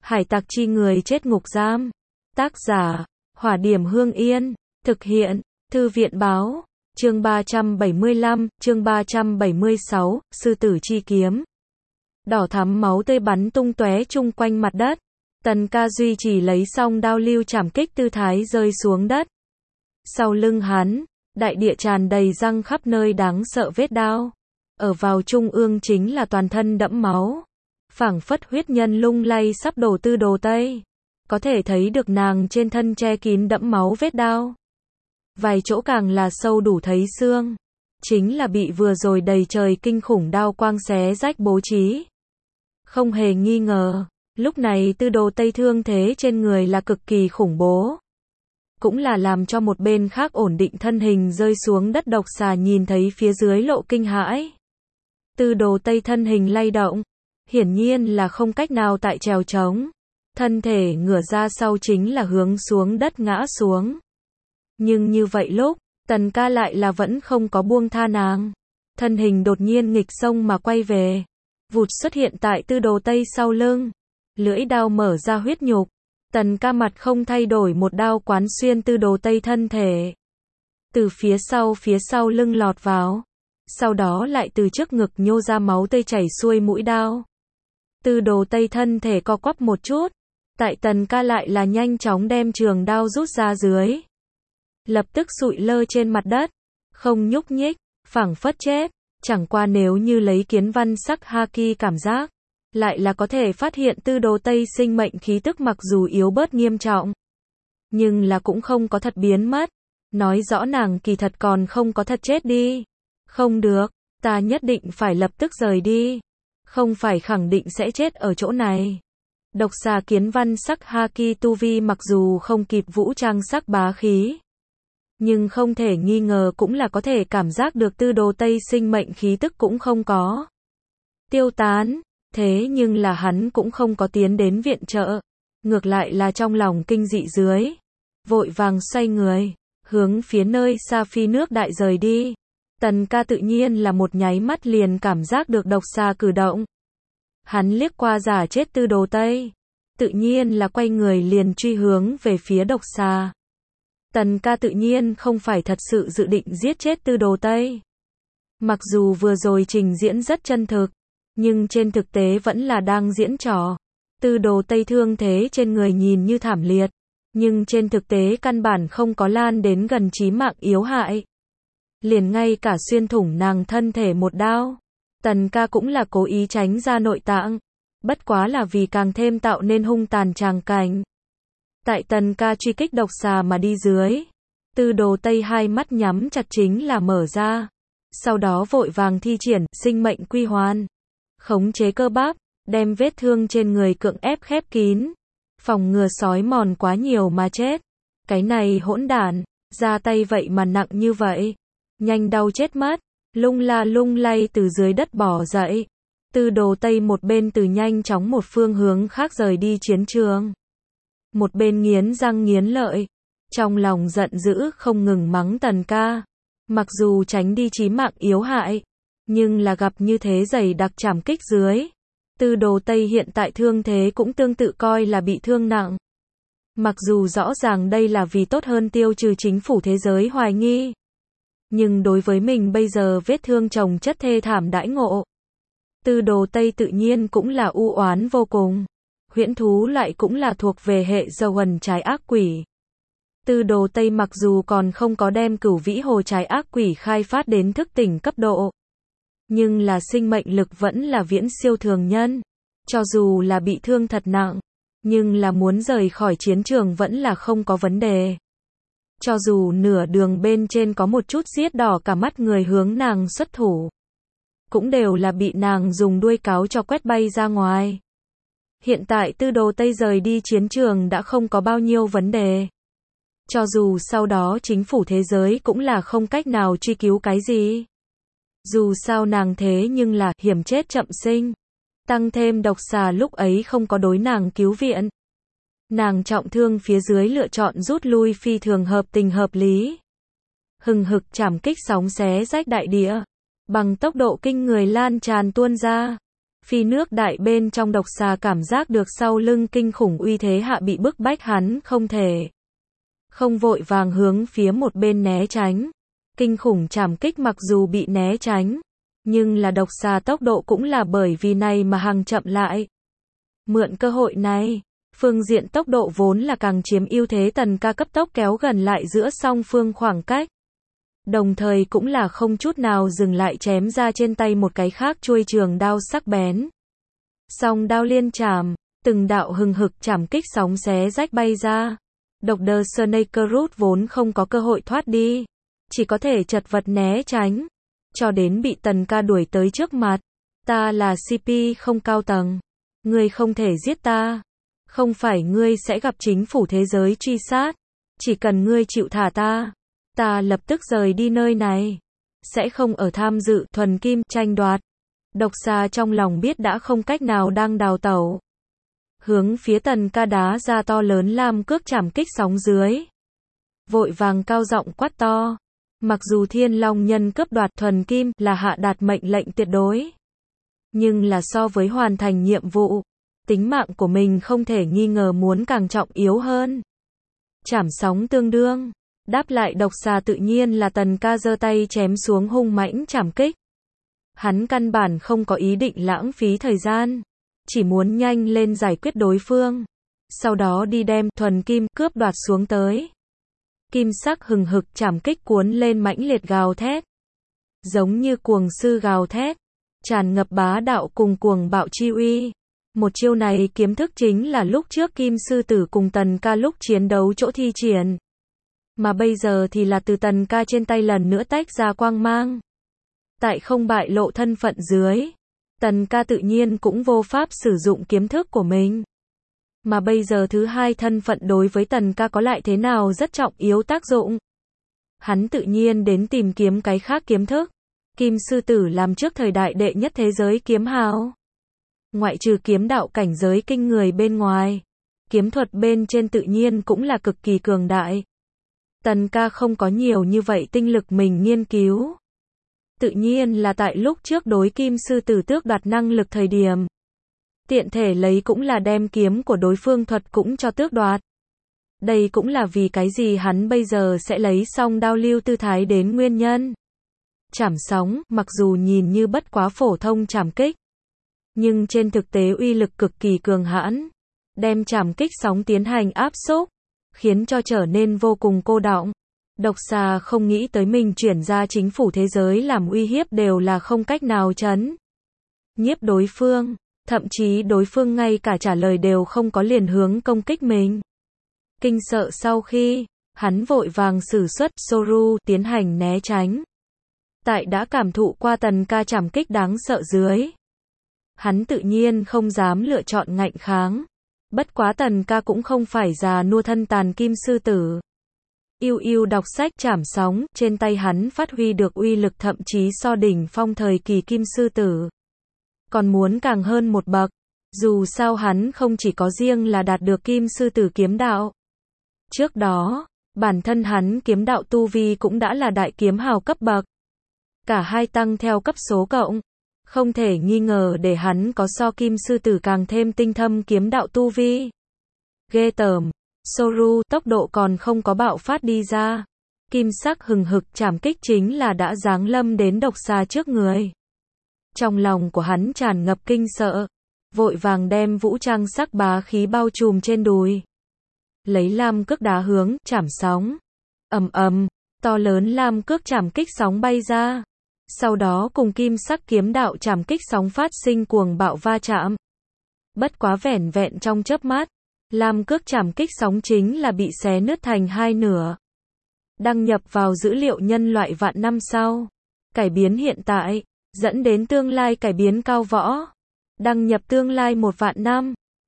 Hải tặc chi người chết ngục giam. Tác giả, Hỏa Điểm Hương Yên. Thực hiện, Thư viện Báo. Chương 375, chương 376, Sư tử chi kiếm. Đỏ thắm máu tươi bắn tung tóe chung quanh mặt đất. Tần Ca duy trì lấy song đao lưu chảm kích tư thái rơi xuống đất. Sau lưng hắn, đại địa tràn đầy răng khắp nơi đáng sợ vết đao. Ở vào trung ương chính là toàn thân đẫm máu. Phảng phất huyết nhân lung lay sắp đổ Tư Đồ Tây. Có thể thấy được nàng trên thân che kín đẫm máu vết đao. Vài chỗ càng là sâu đủ thấy xương. Chính là bị vừa rồi đầy trời kinh khủng đao quang xé rách bố trí. Không hề nghi ngờ, lúc này Tư Đồ Tây thương thế trên người là cực kỳ khủng bố. Cũng là làm cho một bên khác ổn định thân hình rơi xuống đất độc xà nhìn thấy phía dưới lộ kinh hãi. Tư Đồ Tây thân hình lay động, hiển nhiên là không cách nào tại trèo trống. Thân thể ngửa ra sau chính là hướng xuống đất ngã xuống. Nhưng như vậy lúc, Tần Ca lại là vẫn không có buông tha nàng. Thân hình đột nhiên nghịch sông mà quay về. Vụt xuất hiện tại Tư Đồ Tây sau lưng. Lưỡi đao mở ra huyết nhục. Tần Ca mặt không thay đổi một đao quán xuyên Tư Đồ Tây thân thể. Từ phía sau lưng lọt vào. Sau đó lại từ trước ngực nhô ra máu tươi chảy xuôi mũi đao. Tư Đồ Tây thân thể co quắp một chút. Tại Tần Ca lại là nhanh chóng đem trường đao rút ra dưới. Lập tức sụi lơ trên mặt đất. Không nhúc nhích, phảng phất chết. Chẳng qua nếu như lấy kiến văn sắc haki cảm giác. Lại là có thể phát hiện Tư Đồ Tây sinh mệnh khí tức mặc dù yếu bớt nghiêm trọng. Nhưng là cũng không có thật biến mất. Nói rõ nàng kỳ thật còn không có thật chết đi. Không được, ta nhất định phải lập tức rời đi. Không phải khẳng định sẽ chết ở chỗ này. Độc xà kiến văn sắc haki tu vi mặc dù không kịp vũ trang sắc bá khí. Nhưng không thể nghi ngờ cũng là có thể cảm giác được Tư Đồ Tây sinh mệnh khí tức cũng không có tiêu tán. Thế nhưng là hắn cũng không có tiến đến viện trợ. Ngược lại là trong lòng kinh dị dưới. Vội vàng xoay người, hướng phía nơi xa phi nước đại rời đi. Tần Ca tự nhiên là một nháy mắt liền cảm giác được độc xà cử động. Hắn liếc qua giả chết Tư Đồ Tây. Tự nhiên là quay người liền truy hướng về phía độc xà. Tần Ca tự nhiên không phải thật sự dự định giết chết Tư Đồ Tây. Mặc dù vừa rồi trình diễn rất chân thực, nhưng trên thực tế vẫn là đang diễn trò. Tư Đồ Tây thương thế trên người nhìn như thảm liệt, nhưng trên thực tế căn bản không có lan đến gần chí mạng yếu hại. Liền ngay cả xuyên thủng nàng thân thể một đao. Tần Ca cũng là cố ý tránh ra nội tạng. Bất quá là vì càng thêm tạo nên hung tàn tràng cảnh. Tại Tần Ca truy kích độc xà mà đi dưới. Tư Đồ Tây hai mắt nhắm chặt chính là mở ra. Sau đó vội vàng thi triển sinh mệnh quy hoàn. Khống chế cơ bắp, đem vết thương trên người cưỡng ép khép kín. Phòng ngừa sói mòn quá nhiều mà chết. Cái này hỗn đản, ra tay vậy mà nặng như vậy. Nhanh đau chết mất. Lung la lung lay từ dưới đất bỏ dậy. Tư Đồ Tây một bên từ nhanh chóng một phương hướng khác rời đi chiến trường. Một bên nghiến răng nghiến lợi. Trong lòng giận dữ không ngừng mắng Tần Ca. Mặc dù tránh đi chí mạng yếu hại. Nhưng là gặp như thế dày đặc chảm kích dưới. Tư Đồ Tây hiện tại thương thế cũng tương tự coi là bị thương nặng. Mặc dù rõ ràng đây là vì tốt hơn tiêu trừ chính phủ thế giới hoài nghi. Nhưng đối với mình bây giờ vết thương chồng chất thê thảm đãi ngộ. Tư Đồ Tây tự nhiên cũng là u oán vô cùng. Huyễn thú lại cũng là thuộc về hệ dầu hần trái ác quỷ. Tư Đồ Tây mặc dù còn không có đem Cửu Vĩ Hồ trái ác quỷ khai phát đến thức tỉnh cấp độ. Nhưng là sinh mệnh lực vẫn là viễn siêu thường nhân. Cho dù là bị thương thật nặng. Nhưng là muốn rời khỏi chiến trường vẫn là không có vấn đề. Cho dù nửa đường bên trên có một chút giết đỏ cả mắt người hướng nàng xuất thủ. Cũng đều là bị nàng dùng đuôi cáo cho quét bay ra ngoài. Hiện tại Tư Đồ Tây rời đi chiến trường đã không có bao nhiêu vấn đề. Cho dù sau đó chính phủ thế giới cũng là không cách nào truy cứu cái gì. Dù sao nàng thế nhưng là hiểm chết chậm sinh. Tăng thêm độc xà lúc ấy không có đối nàng cứu viện. Nàng trọng thương phía dưới lựa chọn rút lui phi thường hợp tình hợp lý. Hừng hực chảm kích sóng xé rách đại địa. Bằng tốc độ kinh người lan tràn tuôn ra. Phi nước đại bên trong độc xà cảm giác được sau lưng kinh khủng uy thế hạ bị bức bách hắn không thể không vội vàng hướng phía một bên né tránh. Kinh khủng trảm kích mặc dù bị né tránh, nhưng là độc xà tốc độ cũng là bởi vì này mà hàng chậm lại. Mượn cơ hội này, phương diện tốc độ vốn là càng chiếm ưu thế, Tần Ca cấp tốc kéo gần lại giữa song phương khoảng cách. Đồng thời cũng là không chút nào dừng lại chém ra trên tay một cái khác chuôi trường đao sắc bén. Song đao liên chạm, từng đạo hừng hực chảm kích sóng xé rách bay ra. Dr. Snakeroot vốn không có cơ hội thoát đi, chỉ có thể chật vật né tránh, cho đến bị Tần Ca đuổi tới trước mặt. Ta là CP không cao tầng, ngươi không thể giết ta, không phải ngươi sẽ gặp chính phủ thế giới truy sát, chỉ cần ngươi chịu thả ta, ta lập tức rời đi nơi này, sẽ không ở tham dự thuần kim tranh đoạt. Độc xà trong lòng biết đã không cách nào đang đào tẩu, hướng phía Tần Ca đá ra to lớn lam cước chảm kích sóng dưới, vội vàng cao giọng quát to. Mặc dù Thiên Long nhân cướp đoạt thuần kim là hạ đạt mệnh lệnh tuyệt đối, nhưng là so với hoàn thành nhiệm vụ, tính mạng của mình không thể nghi ngờ muốn càng trọng yếu hơn. Chảm sóng tương đương, đáp lại độc xà tự nhiên là Tần Ca giơ tay chém xuống hung mãnh chảm kích. Hắn căn bản không có ý định lãng phí thời gian, chỉ muốn nhanh lên giải quyết đối phương, sau đó đi đem thuần kim cướp đoạt xuống tới. Kim sắc hừng hực chảm kích cuốn lên mãnh liệt gào thét, giống như cuồng sư gào thét, tràn ngập bá đạo cùng cuồng bạo chi uy. Một chiêu này kiếm thức chính là lúc trước Kim sư tử cùng Tần Ca lúc chiến đấu chỗ thi triển, mà bây giờ thì là từ Tần Ca trên tay lần nữa tách ra quang mang. Tại không bại lộ thân phận dưới, Tần Ca tự nhiên cũng vô pháp sử dụng kiếm thức của mình. Mà bây giờ thứ hai thân phận đối với Tần Ca có lại thế nào rất trọng yếu tác dụng. Hắn tự nhiên đến tìm kiếm cái khác kiếm thức. Kim sư tử làm trước thời đại đệ nhất thế giới kiếm hào. Ngoại trừ kiếm đạo cảnh giới kinh người bên ngoài, kiếm thuật bên trên tự nhiên cũng là cực kỳ cường đại. Tần Ca không có nhiều như vậy tinh lực mình nghiên cứu. Tự nhiên là tại lúc trước đối Kim sư tử tước đoạt năng lực thời điểm, tiện thể lấy cũng là đem kiếm của đối phương thuật cũng cho tước đoạt. Đây cũng là vì cái gì hắn bây giờ sẽ lấy song đao lưu tư thái đến nguyên nhân. Chảm sóng, mặc dù nhìn như bất quá phổ thông chảm kích, nhưng trên thực tế uy lực cực kỳ cường hãn, đem chảm kích sóng tiến hành áp xúc, khiến cho trở nên vô cùng cô đọng. Độc xà không nghĩ tới mình chuyển ra chính phủ thế giới làm uy hiếp đều là không cách nào trấn nhiếp đối phương, thậm chí đối phương ngay cả trả lời đều không có liền hướng công kích mình. Kinh sợ sau khi, hắn vội vàng sử xuất Soru tiến hành né tránh. Tại đã cảm thụ qua Tần Ca chảm kích đáng sợ dưới, hắn tự nhiên không dám lựa chọn ngạnh kháng. Bất quá Tần Ca cũng không phải già nua thân tàn Kim sư tử. Yêu đọc sách chảm sóng, trên tay hắn phát huy được uy lực thậm chí so đỉnh phong thời kỳ Kim sư tử còn muốn càng hơn một bậc. Dù sao hắn không chỉ có riêng là đạt được Kim sư tử kiếm đạo. Trước đó, bản thân hắn kiếm đạo tu vi cũng đã là đại kiếm hào cấp bậc. Cả hai tăng theo cấp số cộng, không thể nghi ngờ để hắn có so Kim sư tử càng thêm tinh thâm kiếm đạo tu vi. Ghê tởm, Soru tốc độ còn không có bạo phát đi ra. Kim sắc hừng hực chảm kích chính là đã giáng lâm đến độc xà trước người. Trong lòng của hắn tràn ngập kinh sợ, vội vàng đem vũ trang sắc bá khí bao trùm trên đùi. Lấy lam cước đá hướng, chảm sóng. Ầm ầm, to lớn lam cước chảm kích sóng bay ra. Sau đó cùng kim sắc kiếm đạo chảm kích sóng phát sinh cuồng bạo va chạm. Bất quá vẻn vẹn trong chớp mắt, lam cước chảm kích sóng chính là bị xé nứt thành hai nửa. Đăng nhập vào dữ liệu nhân loại vạn năm sau. Cải biến hiện tại, dẫn đến tương lai cải biến cao võ. Đăng nhập tương lai 1 vạn năm.